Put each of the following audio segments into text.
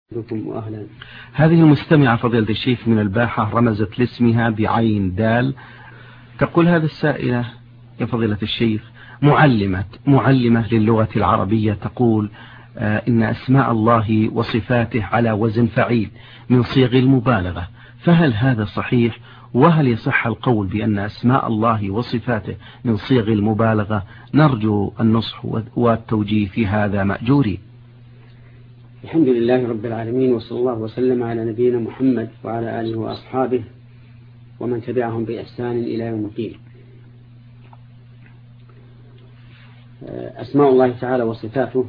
بكم وأهلا. هذه المستمعة فضيلة الشيخ من الباحة رمزت لاسمها بعين دال. تقول هذا السائلة: يا فضيلة الشيخ، معلمة للغة العربية، تقول إن أسماء الله وصفاته على وزن فعيل من صيغ المبالغة، فهل هذا صحيح؟ وهل يصح القول بأن أسماء الله وصفاته من صيغ المبالغة؟ نرجو النصح والتوجيه في هذا مأجورين. الحمد لله رب العالمين، وصلى الله وسلم على نبينا محمد وعلى آله وأصحابه ومن تبعهم بإحسان إلى يوم الدين. أسماء الله تعالى وصفاته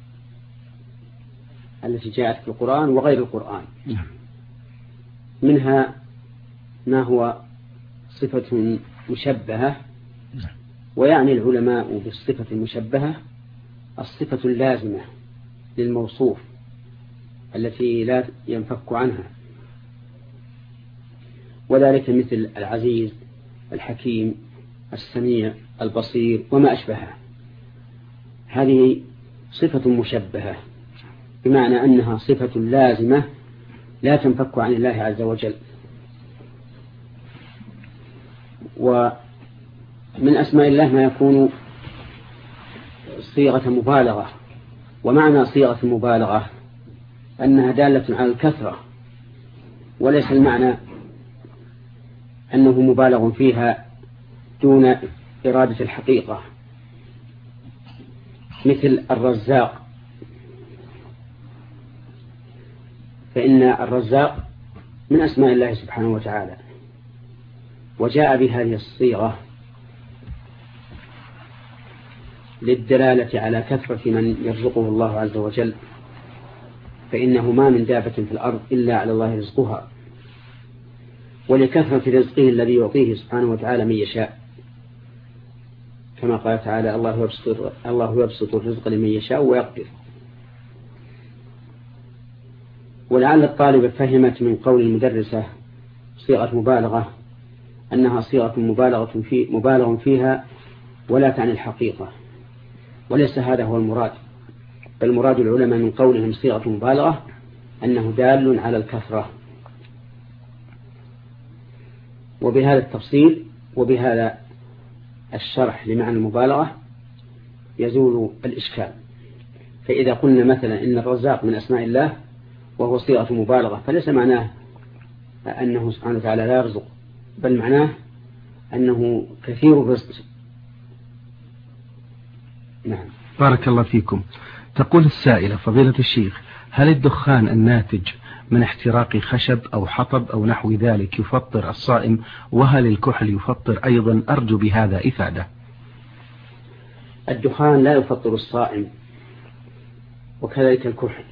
التي جاءت في القرآن وغير القرآن، منها ما هو صفة مشبهة، ويعني العلماء بالصفة المشبهة الصفة اللازمة للموصوف التي لا ينفك عنها، وذلك مثل العزيز، الحكيم، السميع، البصير وما أشبهها. هذه صفة مشبهة بمعنى أنها صفة لازمة لا تنفك عن الله عز وجل. ومن أسماء الله ما يكون صيغة مبالغة، ومعنى صيغة المبالغة أنها دالة على الكثرة، وليس المعنى أنه مبالغ فيها دون إرادة الحقيقة، مثل الرزاق، فإن الرزاق من أسماء الله سبحانه وتعالى، وجاء بهذه الصيغة للدلالة على كثرة من يرزقه الله عز وجل، فإنه ما من دابة في الأرض إلا على الله رزقها، ولكثرة رزقه الذي يعطيه سبحانه وتعالى من يشاء، كما قال تعالى: الله يبسط الرزق لمن يشاء ويقدر. ولعل الطالب فهمت من قول المدرسة صيغة مبالغة أنها صيغة مبالغ فيها ولا تعني الحقيقة، وليس هذا هو المراد، بل مراد العلماء من قولهم صيغة مبالغة أنه دال على الكثرة. وبهذا التفصيل وبهذا الشرح لمعنى المبالغة يزول الإشكال. فإذا قلنا مثلا إن الرزاق من أسماء الله وهو صيغة مبالغة، فليس معناه أنه سبحانه وتعالى لا يرزق، بل معناه أنه كثير الرزق. نعم. بارك الله فيكم. تقول السائلة: فضيلة الشيخ، هل الدخان الناتج من احتراق خشب أو حطب أو نحو ذلك يفطر الصائم؟ وهل الكحل يفطر أيضا؟ أرجو بهذا إفادة. الدخان لا يفطر الصائم، وكذلك الكحل،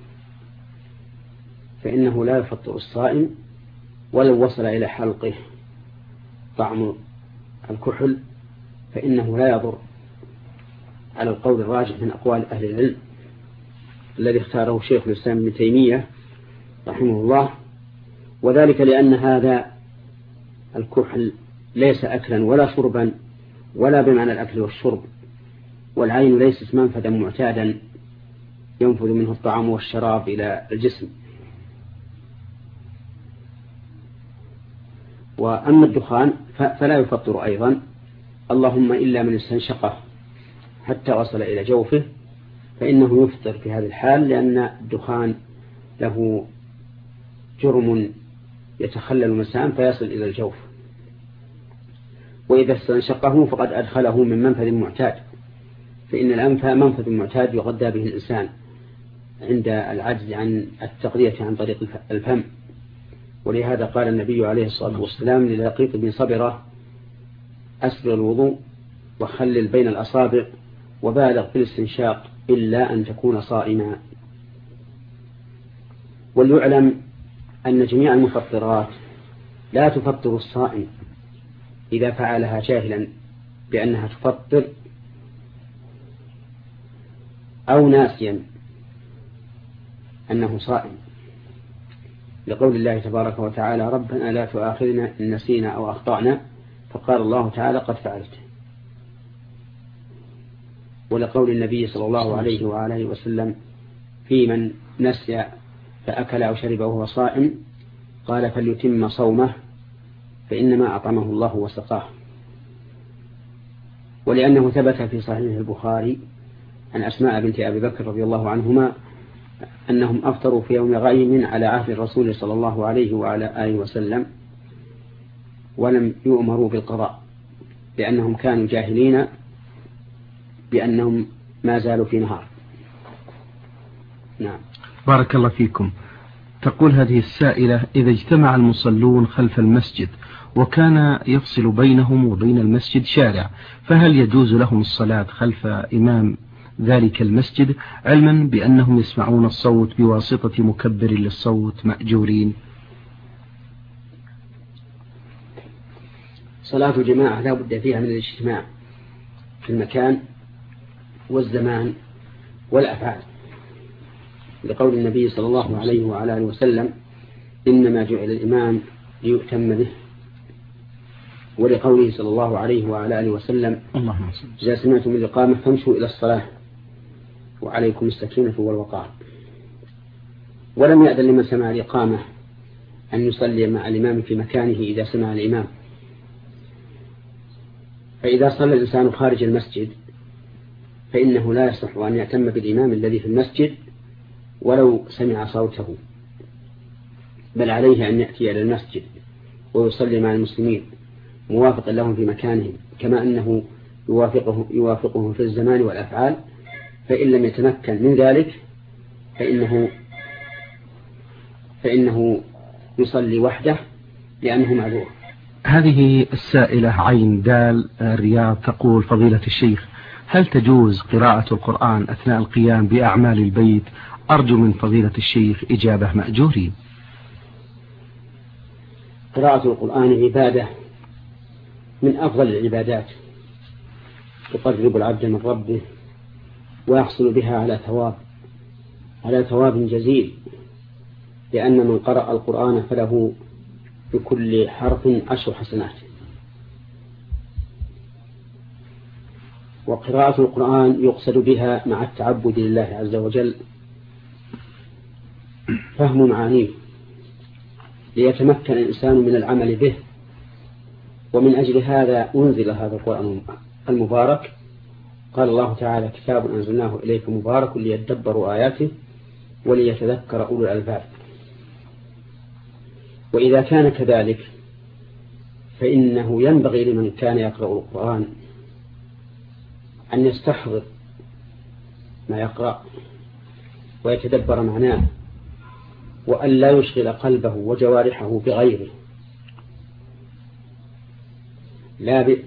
فإنه لا يفطر الصائم ولو وصل إلى حلقه طعم الكحل، فإنه لا يضر، على القول الراجح من أقوال أهل العلم الذي اختاره شيخ الإسلام ابن تيمية رحمه الله، وذلك لأن هذا الكحل ليس أكلا ولا شربا ولا بمعنى الأكل والشرب، والعين ليست منفذا معتادا ينفذ منه الطعام والشراب إلى الجسم. وأما الدخان فلا يفطر أيضا، اللهم إلا من استنشقه حتى وصل إلى جوفه، فإنه يفطر في هذه الحال، لأن الدخان له جرم يتخلل المسام فيصل إلى الجوف، وإذا استنشقه فقد أدخله من منفذ معتاد، فإن الأنف منفذ معتاد يغذى به الإنسان عند العجز عن التغذية عن طريق الفم. ولهذا قال النبي عليه الصلاة والسلام للقيط بن صبرة: أسبغ الوضوء وخلل بين الأصابع وبالغ في الاستنشاق إلا أن تكون صائما. وليعلم أن جميع المفطرات لا تفطر الصائم إذا فعلها جاهلا بأنها تفطر، أو ناسيا أنه صائم، لقول الله تبارك وتعالى: ربنا لا تؤاخذنا إن نسينا أو أخطأنا، فقال الله تعالى: قد فعلت. ولقول النبي صلى الله عليه وآله وسلم في من نسي فأكل أو شرب وهو صائم قال فليتم صومه فإنما أطعمه الله وسقاه. ولأنه ثبت في صحيح البخاري عن أسماء بنت أبي بكر رضي الله عنهما أنهم أفطروا في يوم غيم على عهد الرسول صلى الله عليه وعلى آله وسلم ولم يؤمروا بالقضاء لأنهم كانوا جاهلين بأنهم ما زالوا في نهار. نعم. بارك الله فيكم. تقول هذه السائلة: إذا اجتمع المصلون خلف المسجد وكان يفصل بينهم وبين المسجد شارع، فهل يجوز لهم الصلاة خلف إمام ذلك المسجد علما بأنهم يسمعون الصوت بواسطة مكبر للصوت مأجورين؟ صلاة الجماعة لا بد فيها من الاجتماع في المكان والزمان والأفعال، لقول النبي صلى الله عليه وعلى آله وسلم: إنما جعل الإمام ليؤتم به، ولقوله صلى الله عليه وعلى آله وسلم: إذا سمعتم الإقامة فامشوا إلى الصلاة وعليكم السكينة والوقار. ولم يأذن لمن سمع الإقامة أن يصلي مع الإمام في مكانه إذا سمع الإمام. فإذا صلى الإنسان خارج المسجد فإنه لا يصح أن يأتم بالإمام الذي في المسجد ولو سمع صوته، بل عليه أن يأتي إلى المسجد ويصلي مع المسلمين موافقا لهم في مكانهم، كما أنه يوافقه في الزمان والأفعال. فإن لم يتمكن من ذلك فإنه يصلي وحده لأنه معذور. هذه السائلة عين دال الرياض تقول: فضيلة الشيخ، هل تجوز قراءة القرآن أثناء القيام بأعمال البيت؟ أرجو من فضيلة الشيخ إجابة مأجورين. قراءة القرآن عبادة من أفضل العبادات، تقرب العبد من ربه ويحصل بها على ثواب جزيل، لأن من قرأ القرآن فله بكل حرف 10 حسنات. وقراءة القرآن يقصد بها مع التعبد لله عز وجل فهم معانيه ليتمكن الإنسان من العمل به. ومن أجل هذا أنزل هذا القرآن المبارك. قال الله تعالى: كتاب أنزلناه إليك مبارك ليدبروا آياته وليتذكر أولو الألباب. وإذا كان كذلك فإنه ينبغي لمن كان يقرأ القرآن أن يستحضر ما يقرأ ويتدبر معناه، وأن لا يشغل قلبه وجوارحه بغيره، لا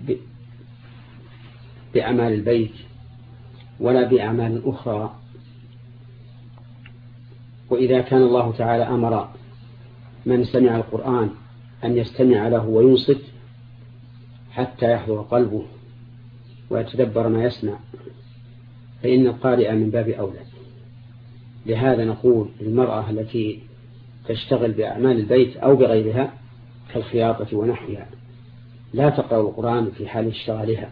بأعمال البيت ولا بأعمال أخرى. وإذا كان الله تعالى أمر من سمع القرآن أن يستمع له وينصت حتى يحضر قلبه ويتدبر ما يسمع، فإن القارئ من باب أولى. لهذا نقول المرأة التي تشتغل بأعمال البيت أو بغيرها كالخياطة ونحوها لا تقرأ القرآن في حال اشتغالها،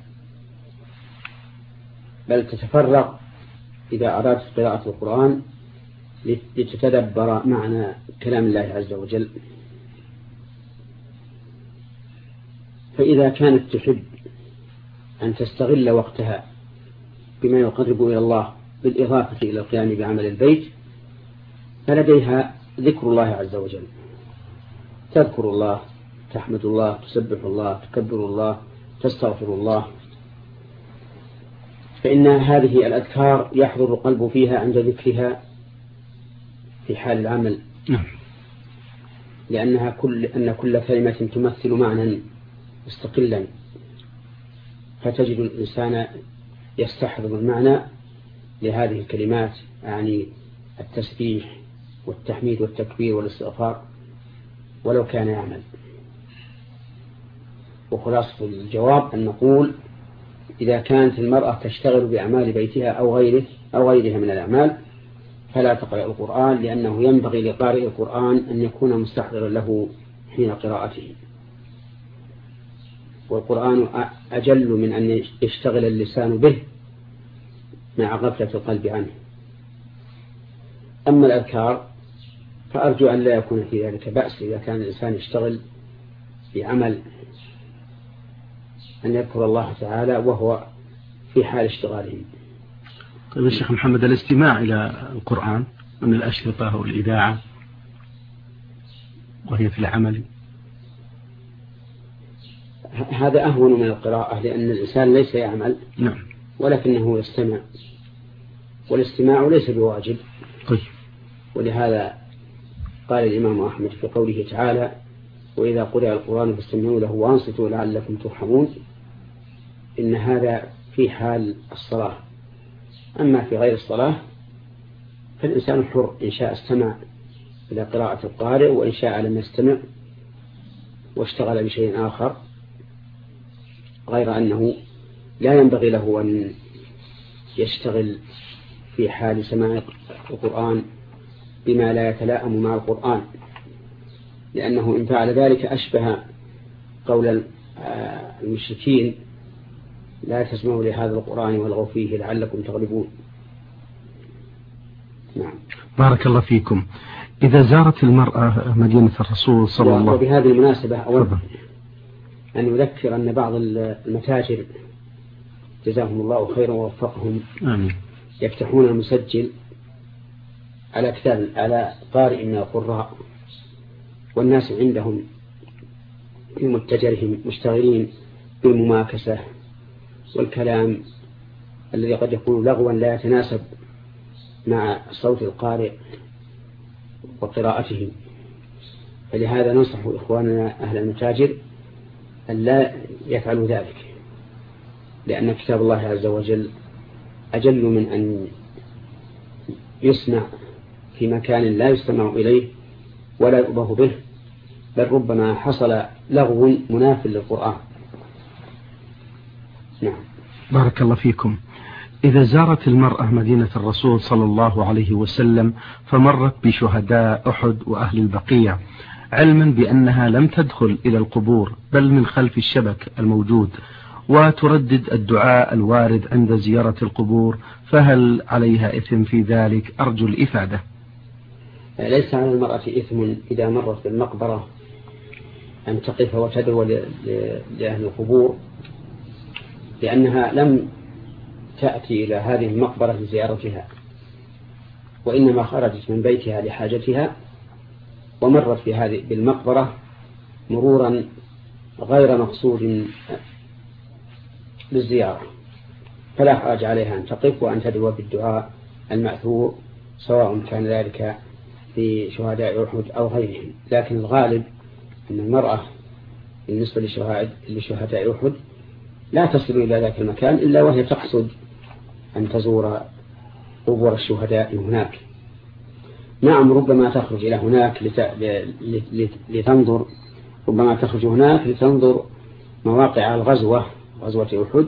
بل تتفرغ إذا أرادت قراءة القرآن لتتدبر معنى كلام الله عز وجل. فإذا كانت تحب أن تستغل وقتها بما يقرب إلى الله بالإضافة إلى القيام بعمل البيت فلديها ذكر الله عز وجل، تذكر الله، تحمد الله، تسبح الله، تكبر الله، تستغفر الله، فإن هذه الأذكار يحضر القلب فيها عند ذكرها في حال العمل، لأن كل كلمة تمثل معنى مستقلا، فتجد الإنسان يستحضر المعنى لهذه الكلمات، يعني التسبيح والتحميد والتكبير والاستغفار ولو كان يعمل. وخلاصة الجواب أن نقول إذا كانت المرأة تشتغل بأعمال بيتها أو غيرها من الأعمال فلا تقرأ القرآن، لأنه ينبغي لقارئ القرآن أن يكون مستحضرا له حين قراءته، والقرآن أجل من أن يشتغل اللسان به مع غفلة القلب عنه. أما الأذكار فأرجو أن لا يكون في ذلك بأس إذا كان الإنسان يشتغل بعمل أن يذكر الله تعالى وهو في حال اشتغاله. طيب يا شيخ محمد، الاستماع إلى القرآن من الأشرطة والإذاعة وهي في العمل، هذا أهون من القراءة، لأن الإنسان ليس يعمل نعم ولكنه يستمع، والاستماع ليس بواجب. طيب. ولهذا قال الإمام أحمد في قوله تعالى: وإذا قرأ القرآن فاستمعوا له وانصتوا لعلكم ترحمون، إن هذا في حال الصلاة. أما في غير الصلاة فالإنسان حر، إن شاء استمع إلى قراءة القارئ وإن شاء لم يستمع واشتغل بشيء آخر، غير أنه لا ينبغي له أن يشتغل في حال سماع القرآن بما لا يتلائم مع القرآن، لأنه إن فعل ذلك أشبه قول المشركين: لا تسمعوا لهذا القرآن والغوا فيه لعلكم تغلبون. نعم. بارك الله فيكم. إذا زارت المرأة مدينة الرسول صلى الله عليه وسلم، وبهذه المناسبة أود أن يذكر أن بعض المتاجر جزاهم الله خيرا ووفقهم آمين يفتحون المسجل على كتاب على قارئ من القراء، والناس عندهم في متجرهم مشتغلين بالمماكسة والكلام الذي قد يكون لغوا لا يتناسب مع صوت القارئ وقراءتهم. فلهذا ننصح إخواننا أهل المتاجر أن لا يفعلوا ذلك، لأن كتاب الله عز وجل أجل من أن يسمع في مكان لا يستمع إليه ولا يؤبه به، بل ربما حصل لغو مناف للقرآن. نعم. بارك الله فيكم. إذا زارت المرأة مدينة الرسول صلى الله عليه وسلم فمرت بشهداء أحد وأهل البقيع، علما بأنها لم تدخل إلى القبور بل من خلف الشبك الموجود، وتردد الدعاء الوارد عند زيارة القبور، فهل عليها إثم في ذلك؟ أرجو الإفادة. ليس على المرأة إثم إذا مرت بالمقبرة أن تقف وتدعو لأهل القبور، لأنها لم تأتي إلى هذه المقبرة لزيارتها، وإنما خرجت من بيتها لحاجتها ومرت في هذه بالمقبرة مرورا غير مقصود للزيارة، فلا حرج عليها أن تقف وأن تدعو بالدعاء المأثور، سواء كان ذلك في شهداء أحد أو غيرهم. لكن الغالب أن المرأة بالنسبة لشهداء أحد لا تصل إلى ذاك المكان إلا وهي تقصد أن تزور قبور الشهداء هناك. نعم، ربما تخرج إلى هناك لتنظر، ربما تخرج هناك لتنظر مواقع الغزوة، غزوة أحد،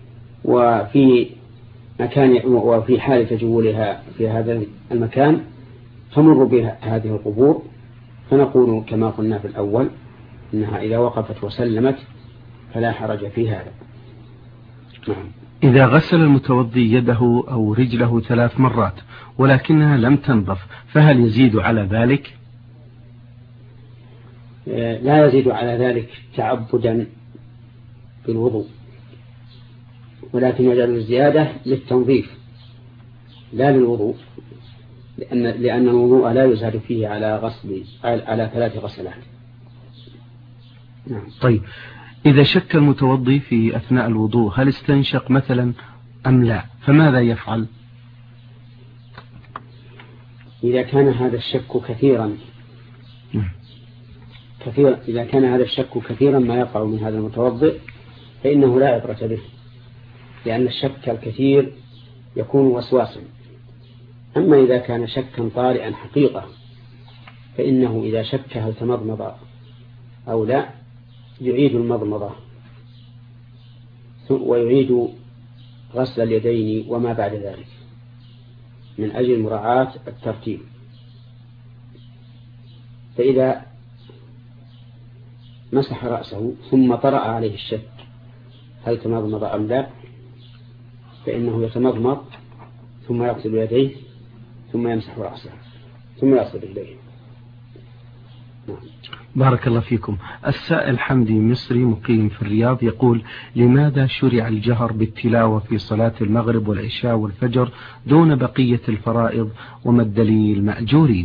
وفي حال تجولها في هذا المكان تمر بهذه القبور، فنقول كما قلنا في الأول إنها إذا وقفت وسلمت فلا حرج في هذا. نعم. إذا غسل المتوضي يده أو رجله 3 مرات ولكنها لم تنظف، فهل يزيد على ذلك؟ لا يزيد على ذلك تعبدا بالوضوء، ولكن يجعل الزيادة للتنظيف لا للوضوء، لأن الوضوء لا يزاد فيه على 3 غسلات. نعم. طيب، إذا شك المتوضي في أثناء الوضوء هل استنشق مثلا أم لا، فماذا يفعل؟ إذا كان هذا الشك كثيرا إذا كان هذا الشك كثيرا ما يقع من هذا المتوضئ فإنه لا عبرة به، لأن الشك الكثير يكون وسواسا. أما إذا كان شكا طارئا حقيقة فإنه إذا شك هل تمضمض أو لا يعيد المضمضة ويعيد غسل اليدين وما بعد ذلك من أجل مراعاة الترتيب. فإذا مسح رأسه ثم طرأ عليه الشك هل تمضمض أم لا، فإنه يتمضمض ثم يغسل يديه ثم يمسح رأسه ثم يغسل رجليه. بارك الله فيكم. السائل حمدي مصري مقيم في الرياض يقول: لماذا شرع الجهر بالتلاوة في صلاة المغرب والعشاء والفجر دون بقية الفرائض، وما الدليل مأجورين؟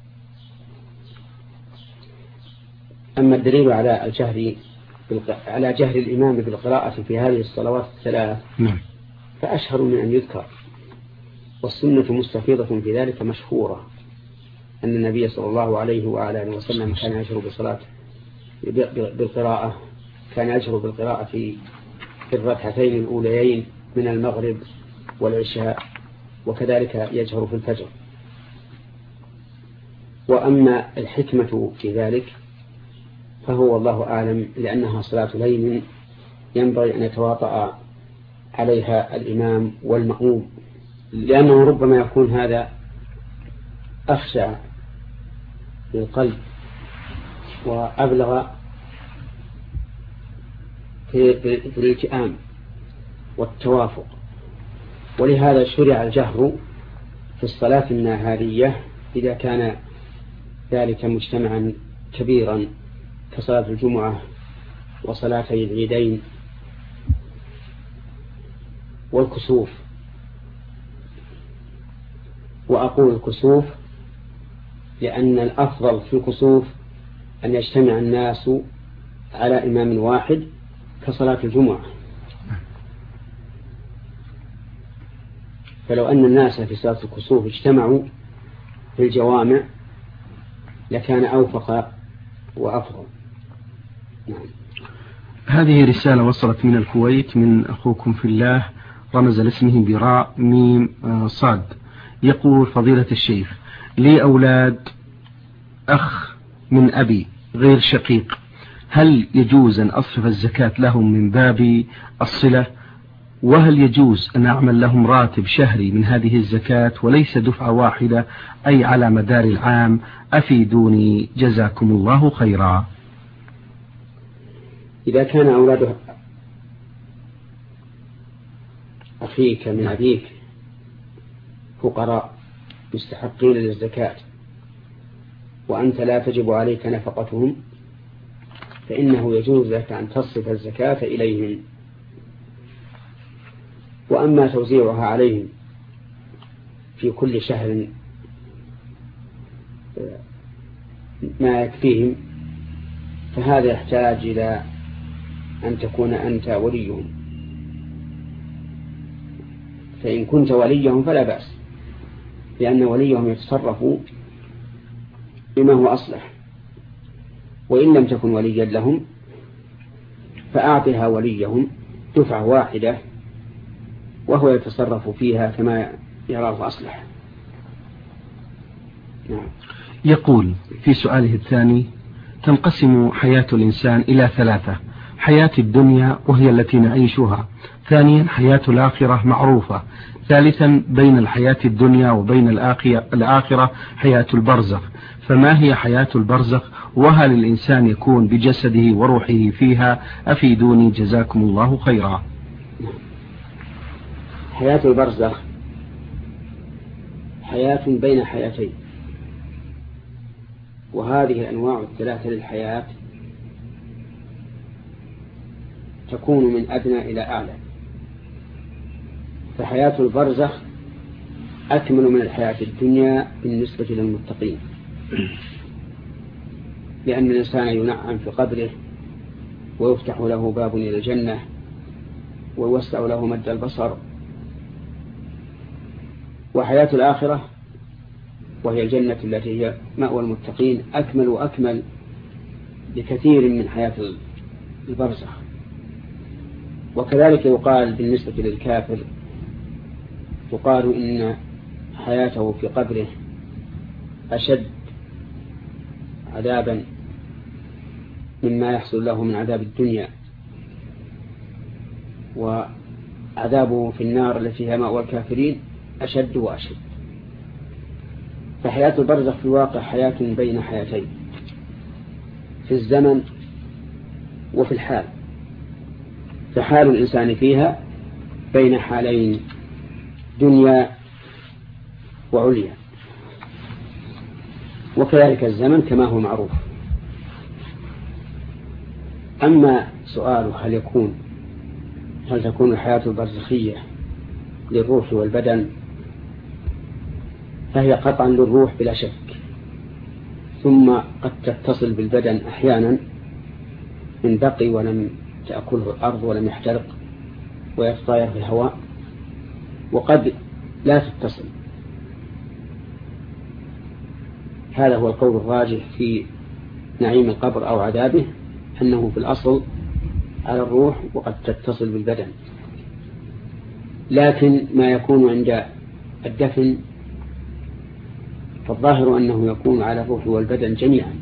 أما الدليل على على جهر الإمام بالقراءة في هذه الصلوات الثلاث فأشهر من أن يذكر، والسنة مستفيضة في ذلك مشهورة، أن النبي صلى الله عليه وآله وسلم كان يجهر بالقراءة، كان يجهر بالقراءة في الركعتين الأوليين من المغرب والعشاء، وكذلك يجهر في الفجر. وأما الحكمة في ذلك فهو الله أعلم، لأنها صلاة ليل ينبغي أن يتواطأ عليها الإمام والمأموم، لأنه ربما يكون هذا أخشع للقلب وأبلغ في الالتئام والتوافق. ولهذا شرع الجهر في الصلاة النهارية إذا كان ذلك مجتمعا كبيرا كصلاة الجمعة وصلاتي العيدين والكسوف. وأقول الكسوف لأن الأفضل في الكسوف أن يجتمع الناس على إمام واحد كصلاة الجمعة، فلو أن الناس في صلاة الكسوف اجتمعوا في الجوامع لكان أوفق وأفضل. نعم. هذه رسالة وصلت من الكويت من أخوكم في الله رمز لاسمه براء ميم صاد، يقول: فضيلة الشيخ، لي أولاد أخ من أبي غير شقيق، هل يجوز أن أصرف الزكاة لهم من باب الصلة؟ وهل يجوز أن أعمل لهم راتب شهري من هذه الزكاة وليس دفعة واحدة أي على مدار العام؟ أفيدوني جزاكم الله خيرا. إذا كان أولاد أخيك من أبيك فقراء مستحقين للزكاة وأنت لا تجب عليك نفقتهم، فإنه يجوز لك أن تصرف الزكاة إليهم. وأما توزيعها عليهم في كل شهر ما يكفيهم فهذا يحتاج إلى أن تكون أنت وليهم، فإن كنت وليهم فلا بأس، لأن وليهم يتصرف بما هو أصلح. وإن لم تكن وليا لهم فأعطها وليهم دفعة واحدة وهو يتصرف فيها كما يراه أصلح. نعم. يقول في سؤاله الثاني: تنقسم حياة الإنسان إلى ثلاثة: حياة الدنيا وهي التي نعيشها، ثانيا حياة الآخرة معروفة، ثالثا بين الحياة الدنيا وبين الآخرة حياة البرزخ، فما هي حياة البرزخ؟ وهل الإنسان يكون بجسده وروحه فيها؟ أفيدوني جزاكم الله خيرا. حياة البرزخ حياة بين حياتين، وهذه الأنواع الثلاثة للحياة تكون من أدنى إلى أعلى، فحياة البرزخ أكمل من الحياة الدنيا بالنسبة للمتقين، لأن الإنسان ينعم في قبره ويفتح له باب إلى الجنة ويوسع له مد البصر. وحياة الآخرة وهي الجنة التي هي مأوى المتقين أكمل وأكمل بكثير من حياة البرزخ. وكذلك يقال بالنسبة للكافر، يقال إن حياته في قبره أشد عذابا مما يحصل له من عذاب الدنيا، وعذابه في النار التي هي مأوى الكافرين أشد وأشد. فحياة البرزخ في الواقع حياة بين حياتين في الزمن وفي الحال، فحال الإنسان فيها بين حالين دنيا وعليا، وكذلك الزمن كما هو معروف. أما سؤاله هل تكون الحياة البرزخية للروح والبدن، فهي قطعا للروح بلا شك، ثم قد تتصل بالبدن أحيانا إن بقي ولم تأكله الأرض ولم يحترق ويتطاير في الهواء، وقد لا تتصل. هذا هو القول الراجح في نعيم القبر أو عذابه، أنه في الأصل على الروح وقد تتصل بالبدن. لكن ما يكون عند الدفن فالظاهر أنه يكون على الروح والبدن جميعا،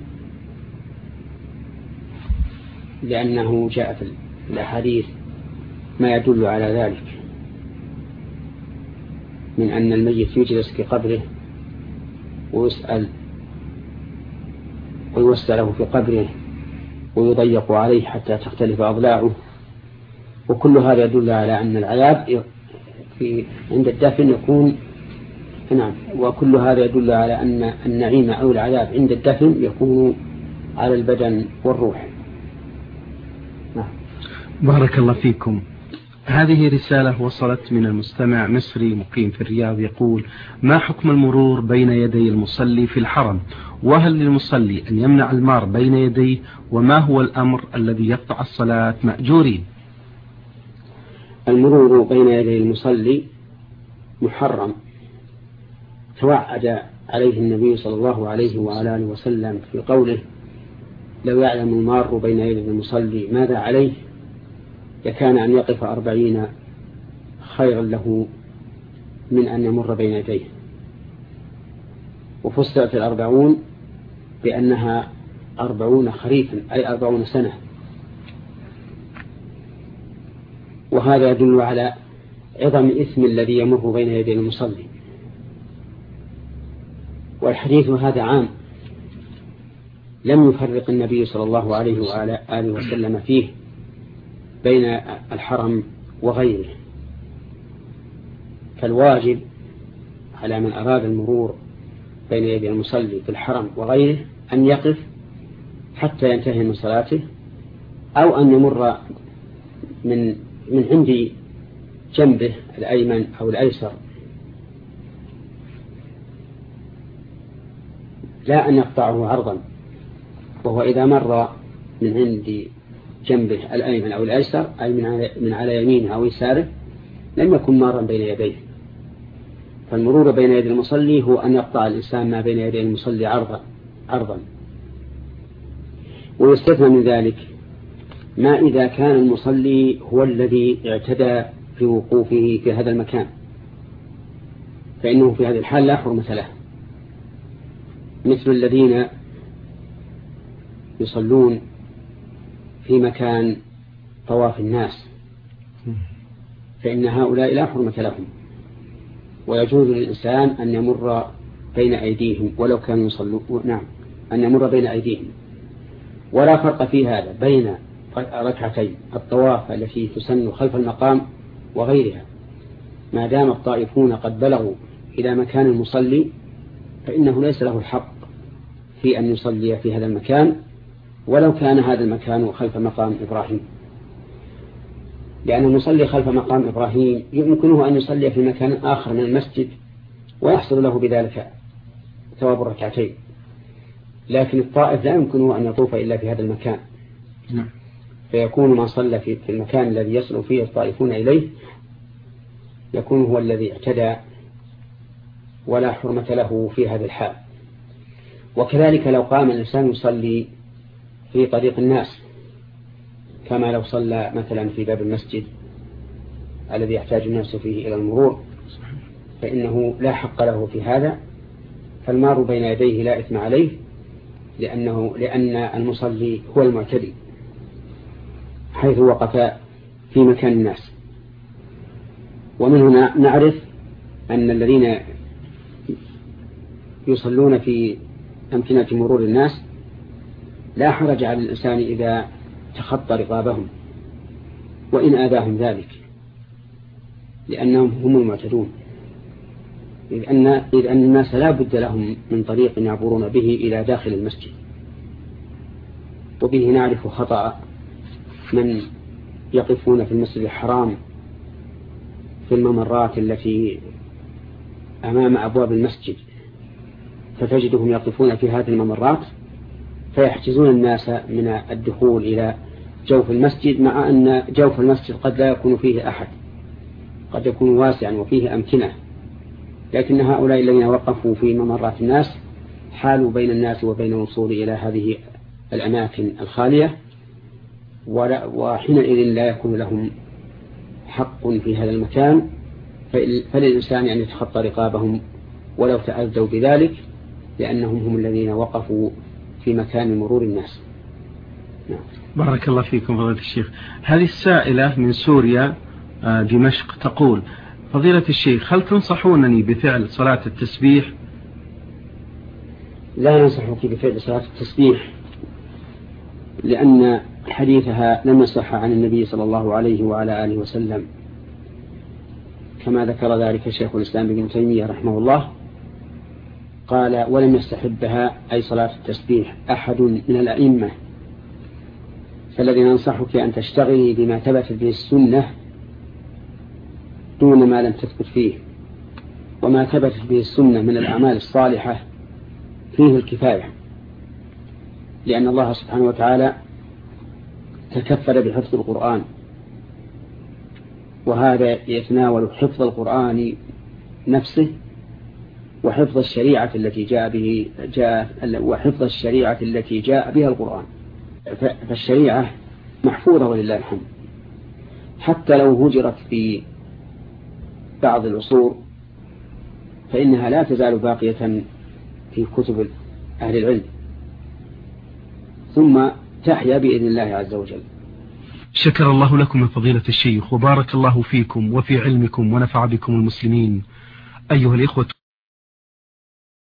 لأنه جاء في الأحاديث ما يدل على ذلك من أن الميت يجلس في قبره ويسأل ويوسع له في قبره ويضيق عليه حتى تختلف أضلاعه، وكل هذا يدل على أن العذاب عند الدفن يكون وكل هذا يدل على أن النعيم أو العذاب عند الدفن يكون على البدن والروح. بارك الله فيكم. هذه رسالة وصلت من المستمع مصري مقيم في الرياض يقول: ما حكم المرور بين يدي المصلي في الحرم؟ وهل للمصلي أن يمنع المار بين يديه؟ وما هو الأمر الذي يقطع الصلاة مأجورين؟ المرور بين يدي المصلي محرم، توعد عليه النبي صلى الله عليه وعلى آله وسلم في قوله: لو يعلم المار بين يدي المصلي ماذا عليه لكان أن يقف 40 خيرا له من أن يمر بين يديه. وفسرت 40 بأنها 40 خريفا، أي 40 سنة. وهذا يدل على عظم اسم الذي يمر بين يدي المصلي. والحديث هذا عام، لم يفرق النبي صلى الله عليه وعلى آله وسلم فيه بين الحرم وغيره. فالواجب على من أراد المرور بين يدي المصلي في الحرم وغيره أن يقف حتى ينتهي من صلاته، أو أن يمر من عند جنبه الأيمن أو الأيسر، لا أن يقطعه عرضا. وهو إذا مر من عند جنبه الأيمن أو الأيسر، أي من على يمينه أو يساره، لم يكن مارا بين يديه. فالمرور بين يدي المصلي هو أن يقطع الإنسان ما بين يدي المصلي عرضا. ويستثنى من ذلك ما إذا كان المصلي هو الذي اعتدى في وقوفه في هذا المكان، فإنه في هذه الحال لا حرمة له، مثل الذين يصلون في مكان طواف الناس، فإن هؤلاء لا حرمة لهم، ويجوز للإنسان أن يمر بين أيديهم ولو كانوا يصلون، أن يمر بين أيديهم. ولا فرق في هذا بين ركعتي الطواف التي تسن خلف المقام وغيرها، ما دام الطائفون قد بلغوا إلى مكان المصلي فإنه ليس له الحق في أن يصلي في هذا المكان ولو كان هذا المكان خلف مقام إبراهيم، لأن المصلي خلف مقام إبراهيم يمكنه أن يصلي في مكان آخر من المسجد ويحصل له بذلك ثواب الركعتين، لكن الطائف لا يمكنه أن يطوف إلا في هذا المكان، فيكون من صلى في المكان الذي يصل فيه الطائفون إليه يكون هو الذي اعتدى ولا حرمة له في هذا الحال. وكذلك لو قام الإنسان يصلي في طريق الناس، كما لو صلى مثلا في باب المسجد الذي يحتاج الناس فيه إلى المرور، فإنه لا حق له في هذا، فالمار بين يديه لا إثم عليه، لأن المصلي هو المعتدي حيث وقف في مكان الناس. ومن هنا نعرف أن الذين يصلون في أمكنة مرور الناس لا حرج على الإنسان إذا تخطى رقابهم وإن آذاهم ذلك، لأنهم هم المعتدون، إذ أن الناس لا بد لهم من طريق يعبرون به إلى داخل المسجد. وبه نعرف خطأ من يقفون في المسجد الحرام في الممرات التي أمام أبواب المسجد، فتجدهم يقفون في هذه الممرات فيحجزون الناس من الدخول إلى جوف المسجد، مع أن جوف المسجد قد لا يكون فيه أحد، قد يكون واسعا وفيه أمكنة، لكن هؤلاء الذين وقفوا في ممرات الناس حالوا بين الناس وبين الوصول إلى هذه الأماكن الخالية، وحينئذ لا يكون لهم حق في هذا المكان، فللإنسان أن يتخطى رقابهم ولو تأذوا بذلك، لأنهم هم الذين وقفوا في مكان مرور الناس. نعم. بارك الله فيكم فضيلة الشيخ. هذه السائلة من سوريا دمشق تقول: فضيلة الشيخ، هل تنصحونني بفعل صلاة التسبيح؟ لا ننصحك بفعل صلاة التسبيح، لأن حديثها لم يصح عن النبي صلى الله عليه وعلى آله وسلم، كما ذكر ذلك شيخ الإسلام ابن تيمية رحمه الله، قال: ولم يستحبها أي صلاة التسبيح أحد من الأئمة. فالذي ننصحك أن تشتغلي بما ثبت به السنة دون ما لم تثبت فيه، وما ثبت به السنة من الأعمال الصالحة فيه الكفاية، لأن الله سبحانه وتعالى تكفل بحفظ القرآن، وهذا يتناول حفظ القرآن نفسه وحفظ الشريعة التي جاء بها القرآن. فالشريعة محفوظة ولله الحمد، حتى لو هجرت في بعض العصور فإنها لا تزال باقية في كتب أهل العلم، ثم تحيا بإذن الله عز وجل. شكر الله لكم يا فضيلة الشيخ، وبارك الله فيكم وفي علمكم ونفع بكم المسلمين. أيها الإخوة